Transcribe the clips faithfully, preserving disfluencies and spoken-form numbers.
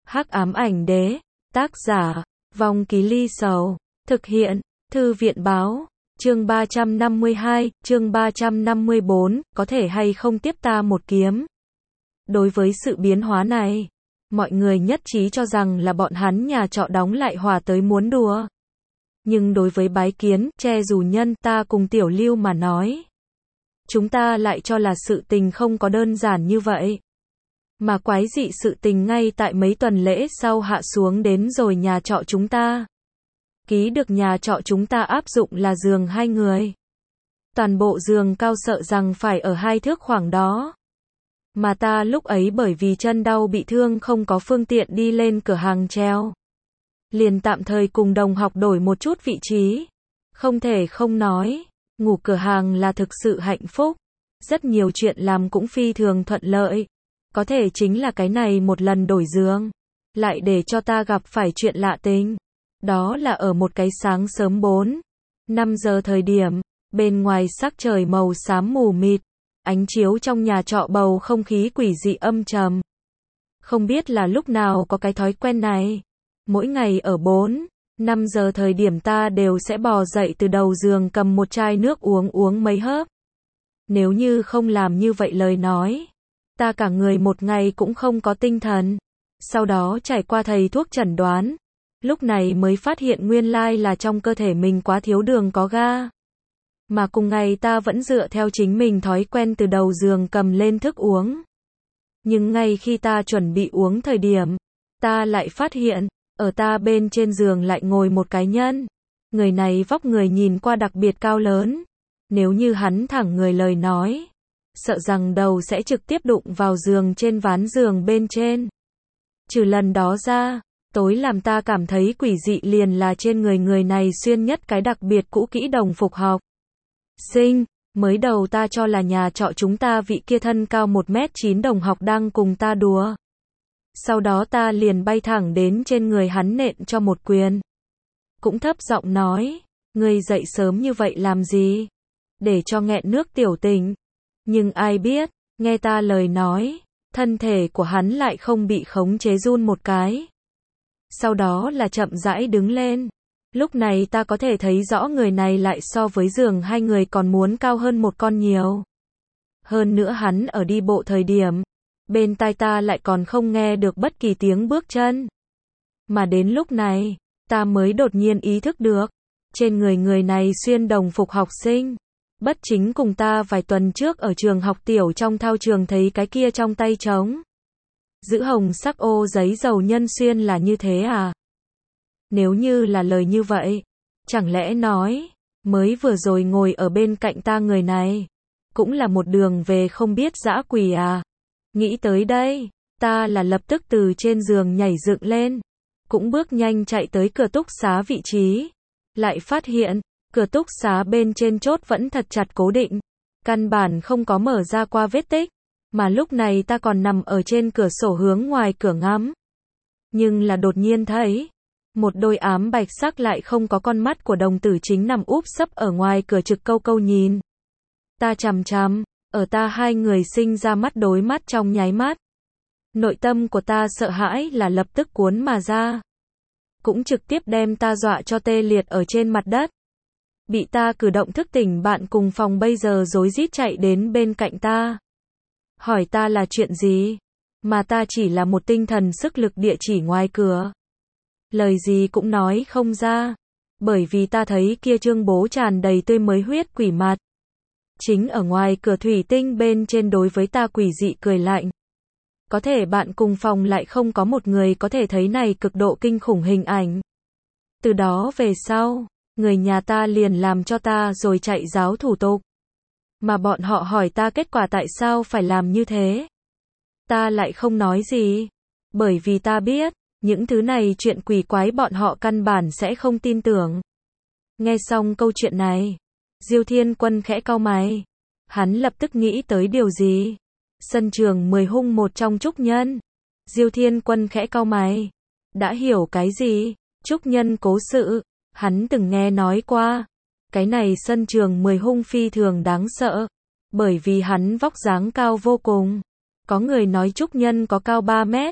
Hắc ám ảnh đế, tác giả, Vong Ký Ly Sầu, thực hiện, Thư viện báo, chương ba trăm năm mươi hai, chương ba trăm năm mươi bốn, có thể hay không tiếp ta một kiếm. Đối với sự biến hóa này, mọi người nhất trí cho rằng là bọn hắn nhà trọ đóng lại hòa tới muốn đùa. Nhưng đối với Bái Kiến, Tre Dù Nhân, ta cùng Tiểu Lưu mà nói, chúng ta lại cho là sự tình không có đơn giản như vậy. Mà quái dị sự tình ngay tại mấy tuần lễ sau hạ xuống đến rồi nhà trọ chúng ta. Ký được nhà trọ chúng ta áp dụng là giường hai người. Toàn bộ giường cao sợ rằng phải ở hai thước khoảng đó. Mà ta lúc ấy bởi vì chân đau bị thương không có phương tiện đi lên cửa hàng treo. Liền tạm thời cùng đồng học đổi một chút vị trí. Không thể không nói, ngủ cửa hàng là thực sự hạnh phúc. Rất nhiều chuyện làm cũng phi thường thuận lợi. Có thể chính là cái này một lần đổi giường, lại để cho ta gặp phải chuyện lạ tình. Đó là ở một cái sáng sớm bốn, năm giờ thời điểm, bên ngoài sắc trời màu xám mù mịt, ánh chiếu trong nhà trọ bầu không khí quỷ dị âm trầm. Không biết là lúc nào có cái thói quen này. Mỗi ngày ở bốn, năm giờ thời điểm ta đều sẽ bò dậy từ đầu giường cầm một chai nước uống uống mấy hớp. Nếu như không làm như vậy lời nói, ta cả người một ngày cũng không có tinh thần. Sau đó trải qua thầy thuốc chẩn đoán, lúc này mới phát hiện nguyên lai là trong cơ thể mình quá thiếu đường có ga. Mà cùng ngày ta vẫn dựa theo chính mình thói quen từ đầu giường cầm lên thức uống. Nhưng ngay khi ta chuẩn bị uống thời điểm, ta lại phát hiện, ở ta bên trên giường lại ngồi một cái nhân. Người này vóc người nhìn qua đặc biệt cao lớn. Nếu như hắn thẳng người lời nói, sợ rằng đầu sẽ trực tiếp đụng vào giường trên ván giường bên trên. Trừ lần đó ra, tối làm ta cảm thấy quỷ dị liền là trên người người này xuyên nhất cái đặc biệt cũ kỹ đồng phục học sinh. Mới đầu ta cho là nhà trọ chúng ta vị kia thân cao một mét chín đồng học đang cùng ta đùa. Sau đó ta liền bay thẳng đến trên người hắn nện cho một quyền. Cũng thấp giọng nói, ngươi dậy sớm như vậy làm gì? Để cho nghẹn nước tiểu tình. Nhưng ai biết, nghe ta lời nói, thân thể của hắn lại không bị khống chế run một cái. Sau đó là chậm rãi đứng lên. Lúc này ta có thể thấy rõ người này lại so với giường hai người còn muốn cao hơn một con nhiều. Hơn nữa hắn ở đi bộ thời điểm, bên tai ta lại còn không nghe được bất kỳ tiếng bước chân. Mà đến lúc này, ta mới đột nhiên ý thức được, trên người người này xuyên đồng phục học sinh. Bất chính cùng ta vài tuần trước ở trường học tiểu trong thao trường thấy cái kia trong tay trống giữ hồng sắc ô giấy dầu nhân xuyên là như thế à? Nếu như là lời như vậy, chẳng lẽ nói, mới vừa rồi ngồi ở bên cạnh ta người này, cũng là một đường về không biết dã quỷ à? Nghĩ tới đây, ta là lập tức từ trên giường nhảy dựng lên, cũng bước nhanh chạy tới cửa túc xá vị trí, lại phát hiện, cửa túc xá bên trên chốt vẫn thật chặt cố định, căn bản không có mở ra qua vết tích, mà lúc này ta còn nằm ở trên cửa sổ hướng ngoài cửa ngắm. Nhưng là đột nhiên thấy, một đôi ám bạch sắc lại không có con mắt của đồng tử chính nằm úp sấp ở ngoài cửa trực câu câu nhìn. Ta chằm chằm, ở ta hai người sinh ra mắt đối mắt trong nháy mắt. Nội tâm của ta sợ hãi là lập tức cuốn mà ra. Cũng trực tiếp đem ta dọa cho tê liệt ở trên mặt đất. Bị ta cử động thức tỉnh bạn cùng phòng bây giờ rối rít chạy đến bên cạnh ta. Hỏi ta là chuyện gì? Mà ta chỉ là một tinh thần sức lực địa chỉ ngoài cửa. Lời gì cũng nói không ra. Bởi vì ta thấy kia trương bố tràn đầy tươi mới huyết quỷ mặt. Chính ở ngoài cửa thủy tinh bên trên đối với ta quỷ dị cười lạnh. Có thể bạn cùng phòng lại không có một người có thể thấy này cực độ kinh khủng hình ảnh. Từ đó về sau, người nhà ta liền làm cho ta rồi chạy giáo thủ tục. Mà bọn họ hỏi ta kết quả tại sao phải làm như thế. Ta lại không nói gì. Bởi vì ta biết, những thứ này chuyện quỷ quái bọn họ căn bản sẽ không tin tưởng. Nghe xong câu chuyện này, Diêu Thiên Quân khẽ cau mày. Hắn lập tức nghĩ tới điều gì? Sân trường mười hung một trong trúc nhân. Diêu Thiên Quân khẽ cau mày. Đã hiểu cái gì? Trúc nhân cố sự. Hắn từng nghe nói qua. Cái này sân trường mười hung phi thường đáng sợ. Bởi vì hắn vóc dáng cao vô cùng. Có người nói trúc nhân có cao ba mét.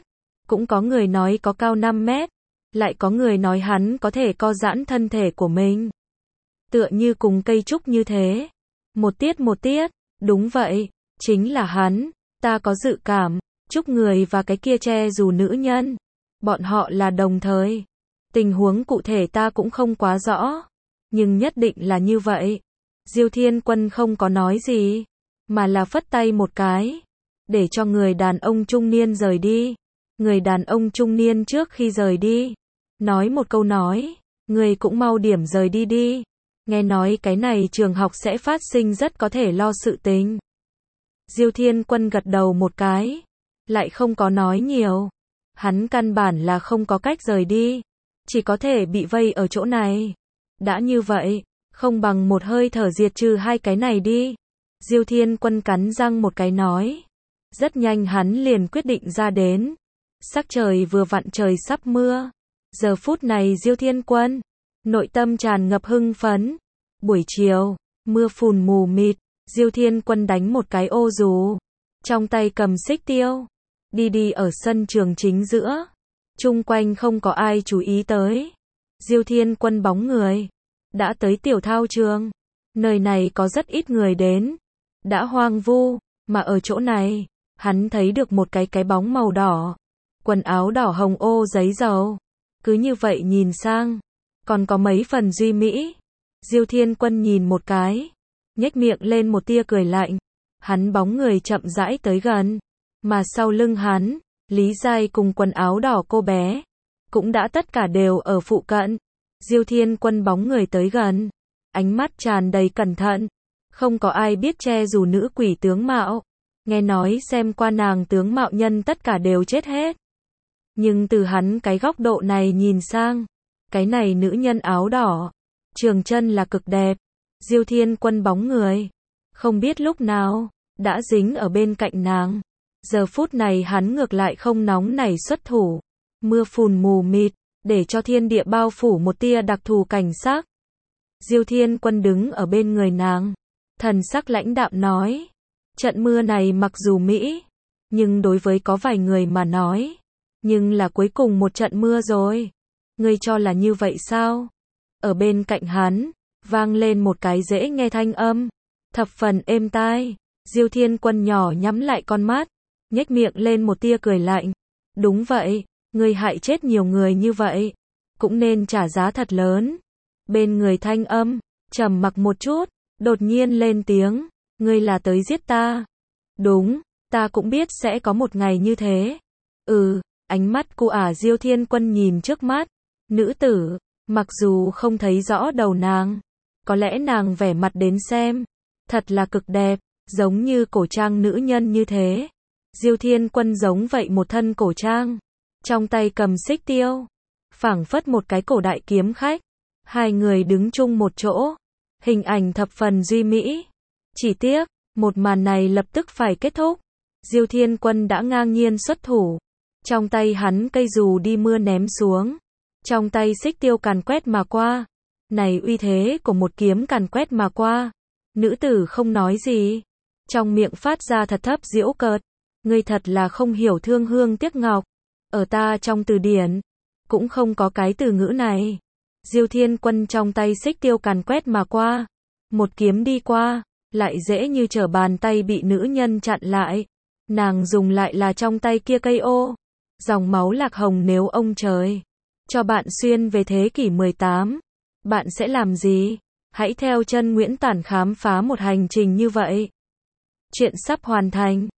Cũng có người nói có cao năm mét, lại có người nói hắn có thể co giãn thân thể của mình. Tựa như cùng cây trúc như thế. Một tiết một tiết, đúng vậy, chính là hắn. Ta có dự cảm, Trúc người và cái kia che dù nữ nhân. Bọn họ là đồng thời. Tình huống cụ thể ta cũng không quá rõ. Nhưng nhất định là như vậy. Diêu Thiên Quân không có nói gì, mà là phất tay một cái, để cho người đàn ông trung niên rời đi. Người đàn ông trung niên trước khi rời đi, nói một câu nói, người cũng mau điểm rời đi đi. Nghe nói cái này trường học sẽ phát sinh rất có thể lo sự tình. Diêu Thiên Quân gật đầu một cái, lại không có nói nhiều. Hắn căn bản là không có cách rời đi, chỉ có thể bị vây ở chỗ này. Đã như vậy, không bằng một hơi thở diệt trừ hai cái này đi. Diêu Thiên Quân cắn răng một cái nói. Rất nhanh hắn liền quyết định ra đến. Sắc trời vừa vặn trời sắp mưa. Giờ phút này Diêu Thiên Quân, nội tâm tràn ngập hưng phấn. Buổi chiều, mưa phùn mù mịt, Diêu Thiên Quân đánh một cái ô dù. Trong tay cầm xích tiêu. Đi đi ở sân trường chính giữa. Chung quanh không có ai chú ý tới. Diêu Thiên Quân bóng người. Đã tới tiểu thao trường. Nơi này có rất ít người đến. Đã hoang vu, mà ở chỗ này, hắn thấy được một cái cái bóng màu đỏ. Quần áo đỏ hồng ô giấy dầu. Cứ như vậy nhìn sang, còn có mấy phần duy mỹ. Diêu Thiên Quân nhìn một cái, nhếch miệng lên một tia cười lạnh. Hắn bóng người chậm rãi tới gần, mà sau lưng hắn, Lý Giai cùng quần áo đỏ cô bé, cũng đã tất cả đều ở phụ cận. Diêu Thiên Quân bóng người tới gần, ánh mắt tràn đầy cẩn thận. Không có ai biết che dù nữ quỷ tướng mạo. Nghe nói xem qua nàng tướng mạo nhân tất cả đều chết hết. Nhưng từ hắn cái góc độ này nhìn sang, cái này nữ nhân áo đỏ, trường chân là cực đẹp. Diêu Thiên Quân bóng người, không biết lúc nào, đã dính ở bên cạnh nàng. Giờ phút này hắn ngược lại không nóng nảy xuất thủ. Mưa phùn mù mịt, để cho thiên địa bao phủ một tia đặc thù cảnh sắc. Diêu Thiên Quân đứng ở bên người nàng, thần sắc lãnh đạm nói. Trận mưa này mặc dù mỹ, nhưng đối với có vài người mà nói, nhưng là cuối cùng một trận mưa rồi. Ngươi cho là như vậy sao? Ở bên cạnh hắn, vang lên một cái dễ nghe thanh âm, thập phần êm tai. Diêu Thiên Quân nhỏ nhắm lại con mắt, nhếch miệng lên một tia cười lạnh. Đúng vậy, ngươi hại chết nhiều người như vậy, cũng nên trả giá thật lớn. Bên người thanh âm, trầm mặc một chút, đột nhiên lên tiếng. Ngươi là tới giết ta. Đúng, ta cũng biết sẽ có một ngày như thế. Ừ, ánh mắt của ả Diêu Thiên Quân nhìn trước mắt. Nữ tử, mặc dù không thấy rõ đầu nàng, có lẽ nàng vẻ mặt đến xem, thật là cực đẹp, giống như cổ trang nữ nhân như thế. Diêu Thiên Quân giống vậy một thân cổ trang, trong tay cầm xích tiêu, phảng phất một cái cổ đại kiếm khách. Hai người đứng chung một chỗ, hình ảnh thập phần duy mỹ. Chỉ tiếc, một màn này lập tức phải kết thúc. Diêu Thiên Quân đã ngang nhiên xuất thủ. Trong tay hắn cây dù đi mưa ném xuống. Trong tay xích tiêu càn quét mà qua. Này uy thế của một kiếm càn quét mà qua. Nữ tử không nói gì. Trong miệng phát ra thật thấp giễu cợt. Ngươi thật là không hiểu thương hương tiếc ngọc. Ở ta trong từ điển, cũng không có cái từ ngữ này. Diêu Thiên Quân trong tay xích tiêu càn quét mà qua. Một kiếm đi qua, lại dễ như trở bàn tay bị nữ nhân chặn lại. Nàng dùng lại là trong tay kia cây ô. Dòng máu lạc hồng nếu ông trời cho bạn xuyên về thế kỷ mười tám, bạn sẽ làm gì? Hãy theo chân Nguyễn Tản khám phá một hành trình như vậy. Chuyện sắp hoàn thành.